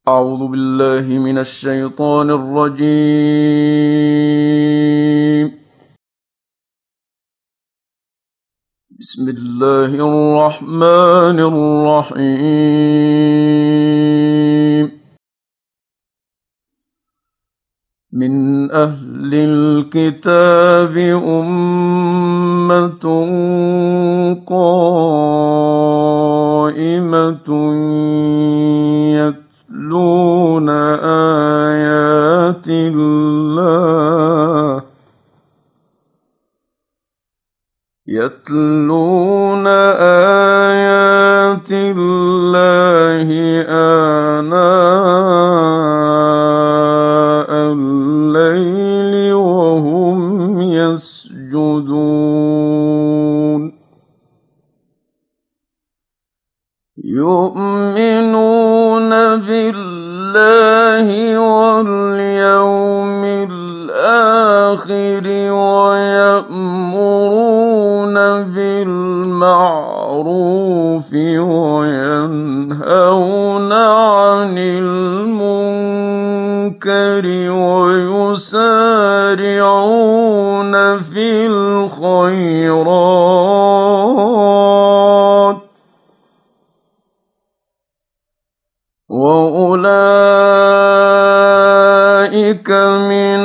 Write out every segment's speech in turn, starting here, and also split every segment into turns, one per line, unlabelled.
أعوذ بالله من الشيطان الرجيم. بسم الله الرحمن الرحيم. من أهل الكتاب أمة قائمة يتلون آيات الله آناء الليل وهم يسجدون يؤمنون بالله واليوم الآخر ويأمرون بالمعروف وينهون عن المنكر ويسارعون في الخيرات وأولئك من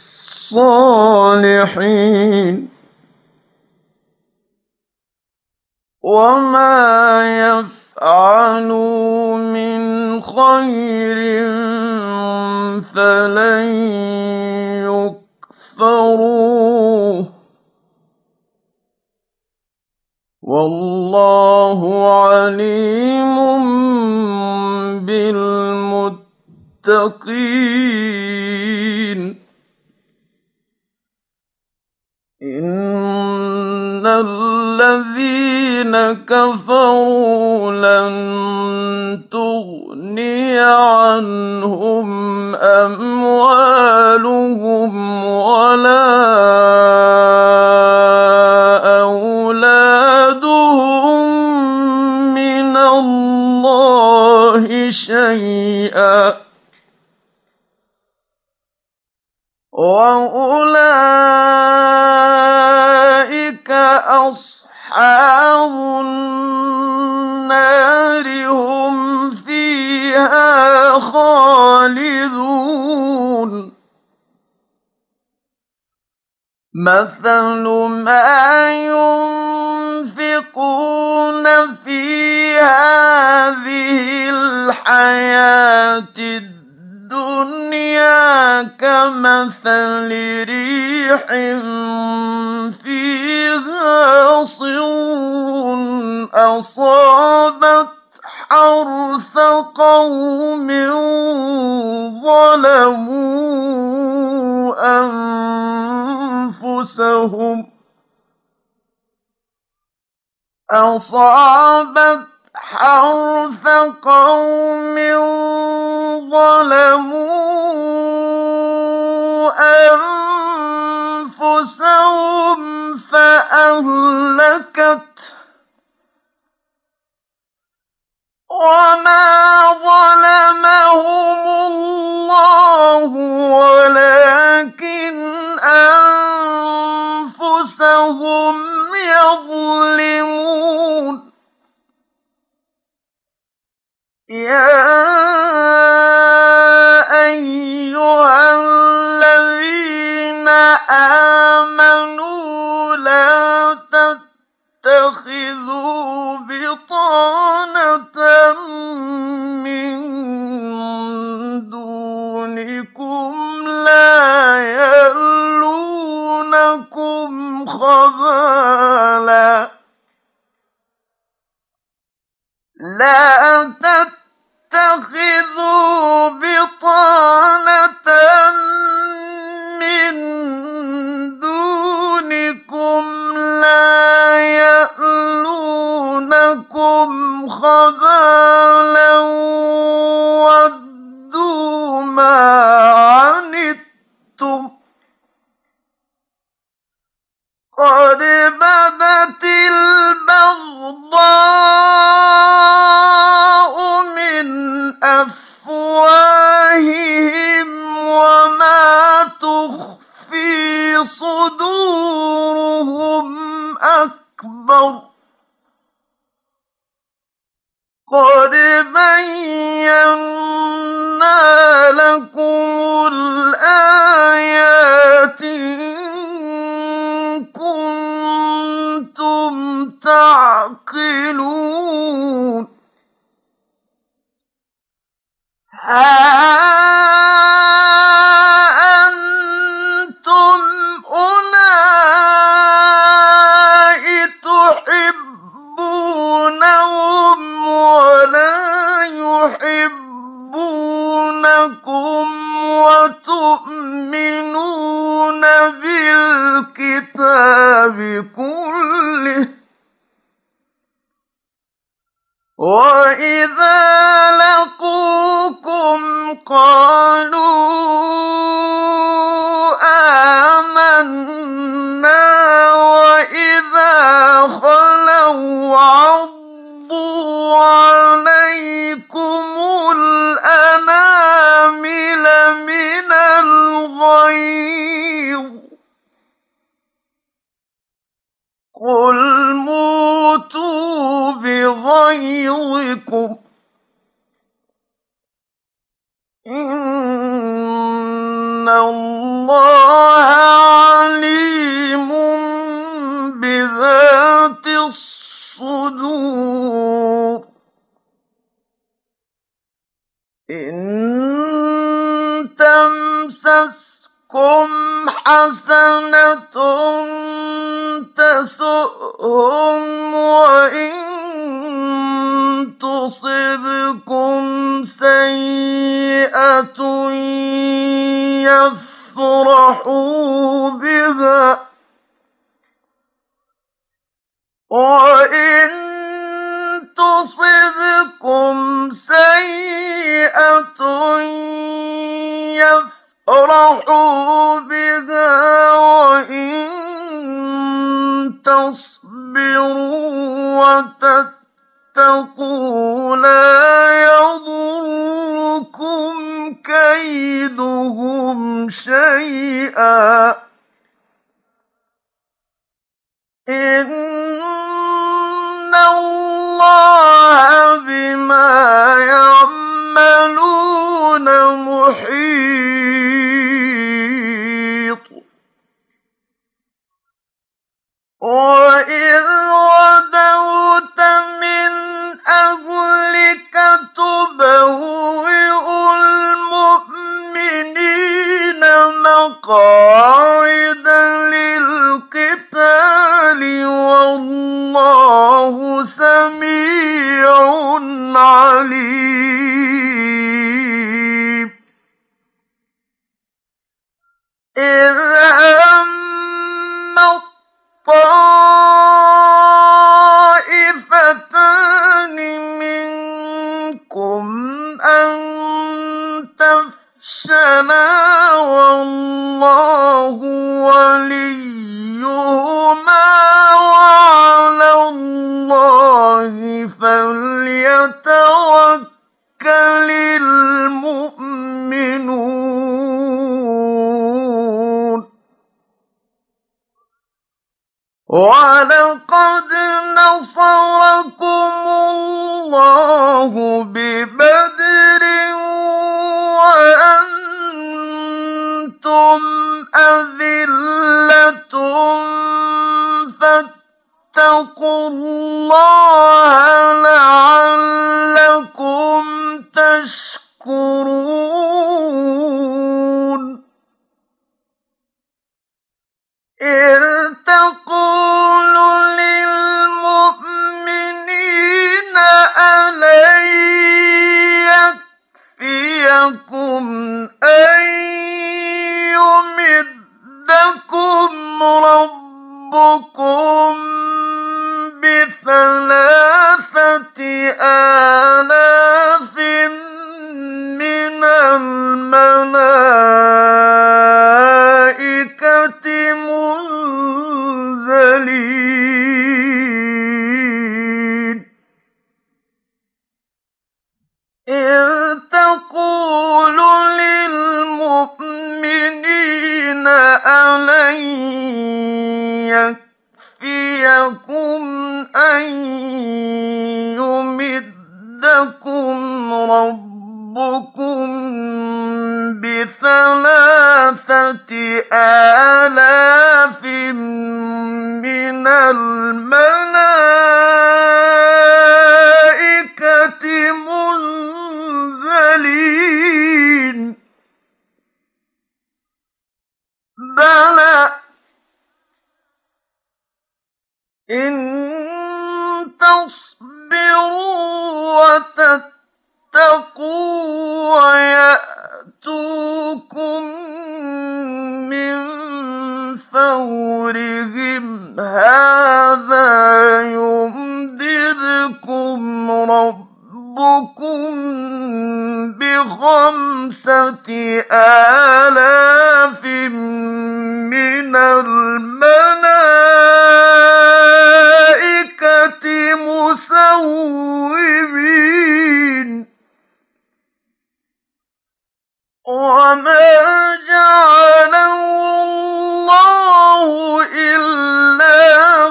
الصالحين وما يفعلوا من خير فلن يكفروه والله عليم بالمتقين. إن الذين كفروا لن تغني عنهم أموالهم ولا أولادهم من الله شيئا وأولئك أصحاب النار هم فيها خالدون. مثل ما ينفقون في هذه الحياة الدنيا كمثل ريح فيها صر أصابت حرث قوم ظلموا أنفسهم فأهلكت وما ظلمهم الله ولكن أنفسهم يظلمون. يا أيها الذين آمنوا لا تتخذوا بطانة من دونكم لا يألونكم خبالا لا تتخذوا بطانة من لكم الآيات إن كنتم تعقلون أنتم أولئك تحبونهم ولا يحبونكم وتؤمنون بالكتاب كله وإذا لقوكم قالوا آمنا وإذا خلوا عضوا عليكم الأنامل من الغيظ قل موتوا بغيظكم إن الله عليم بذات الصدور إن تمسسكم حسنة تسؤهم وإن تصبكم سيئة يفرحوا بها وإن تصبكم سيئة يفرحوا بها وإن تصبروا وتتقوا لا يضركم كيدهم شيئا إن الله بما يعملون محيط وإذ غدوت من أهلك تبوئ المؤمنين مقاعد للقتال والله سميع عليم إذ هم طائفتان منكم أن تفشلا والله وليهما وعلى الله فليتوكل المؤمنون ولقد نصركم الله ببدر وأنتم أذلة فاتقوا الله لعلكم تشكرون إذ تقول للمؤمنين ألن يكفيكم أن يمدكم ربكم بثلاثة آلاف من الملائكة منزلين إذ تقول للمؤمنين ألن يكفيكم أن يمدكم ربكم ب3,000 من الملائكة منزلين بلى إن تصبروا وتتقوا ويأتوكم من فورهم هذا يمددكم ربكم ب5,000 من الملائكة مسومين وما جعله الله إلا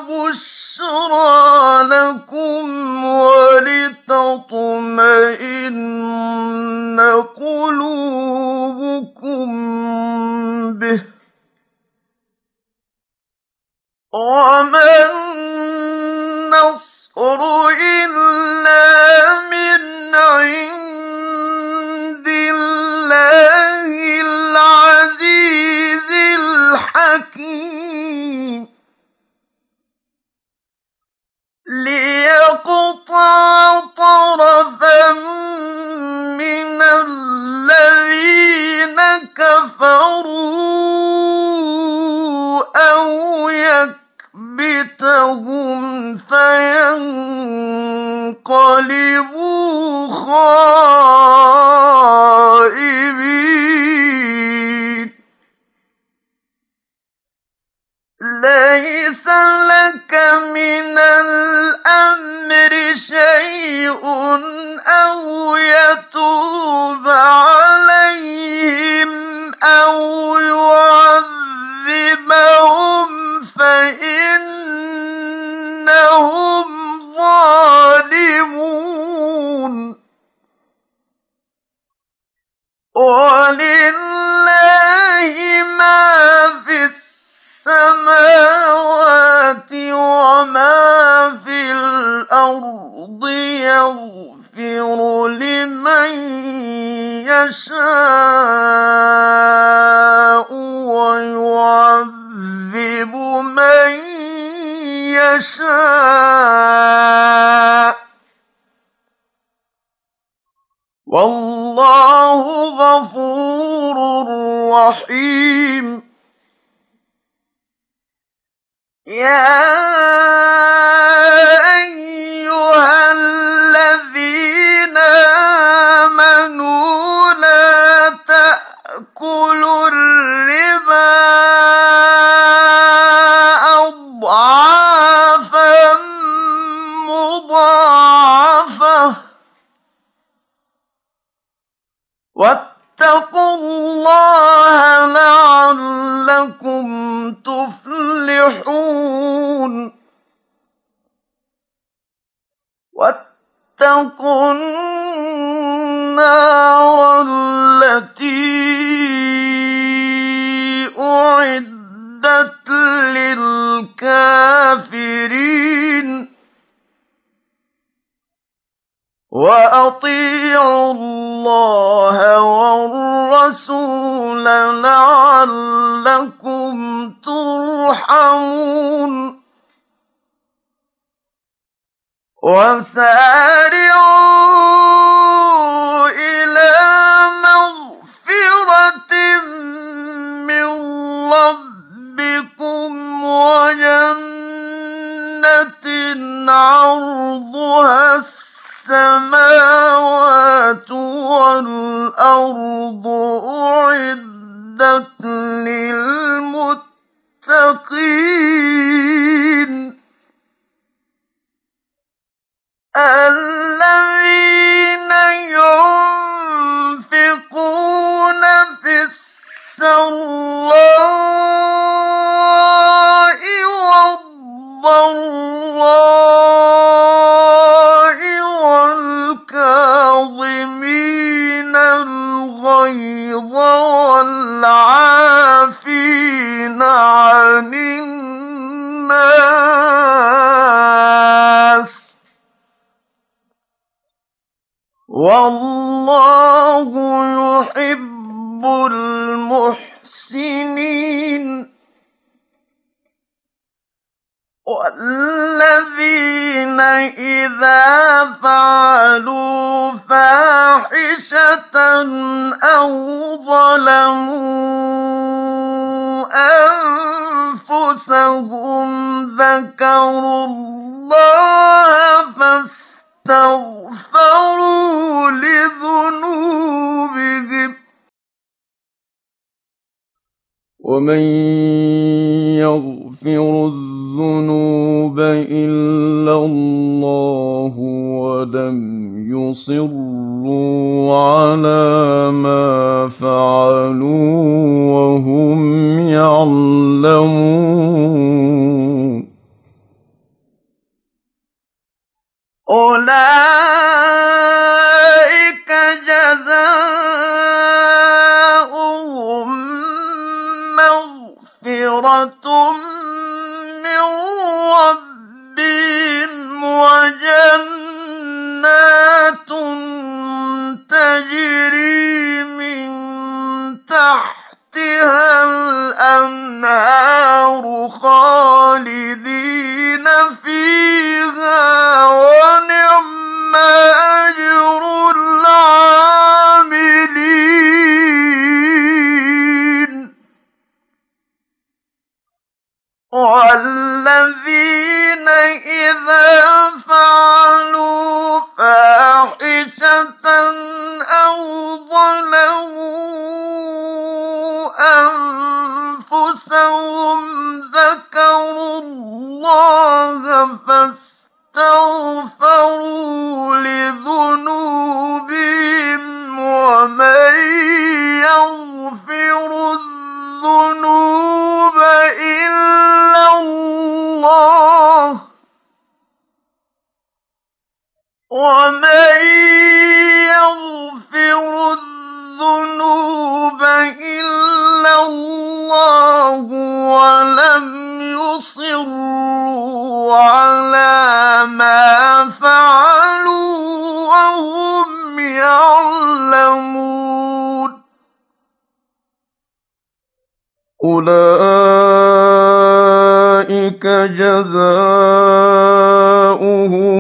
بشرى لكم ولتطمئن قلوبكم به وما النصر إلا من عند الله العزيز الحكيم ليقطع طرفا من الذين كفروا أو يكبتهم فينقلبوا خائبين ليس لك من الأمر شيء أو يتوب عليهم أو يعذبهم فإنهم ظالمون ولله ما في السماوات وما في الأرض يغفر لمن يشاء ويعذب من يشاء والله غفور رحيم يا أيها الذين آمنوا لا تأكلوا الربا أضعافا مضاعفة واتقوا الله لعلكم تفلحون واتقوا النار التي أعدت للكافرين وأطيعوا الله والرسول لعلكم ترحمون وسارعوا إلى مغفرة من ربكم وجنة عرضها السماوات والأرض أعدت للمتقين الذين ينفقون في السراء والضراء والكاظمين الغيظ الغيظ والعافين عن الناس والله يحب المحسنين. والذين إذا فعلوا فاحشة أو ظلموا أنفسهم ذكروا الله فاستغفروا لذنوبهم ومن يغفر الذنوب إلا الله ولم يصروا على ما فعلوا وهم يعلمون أولئك جزاؤهم مغفرة من ربهم وجنات تجري من تحتها الأنهار خالدين فيها ونعم أجر العاملين. والذين إذا فعلوا فاحشة أو ظلموا أنفسهم ذكروا الله فاستغفروا لذنوبهم ومن يغفر الذنوب إلا الله ولم يصروا على ما فعلوا وهم يعلمون أولئك جزاؤهم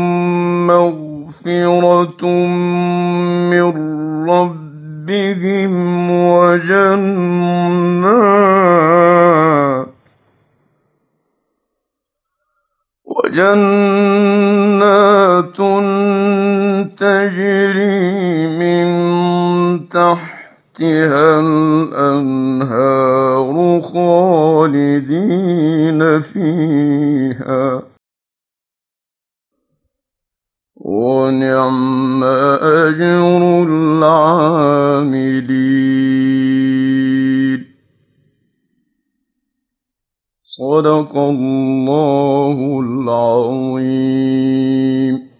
مغفرة من ربهم وجنات تجري من تحتها الأنهار خالدين فيها ونعم أجر العاملين. صدق الله العظيم.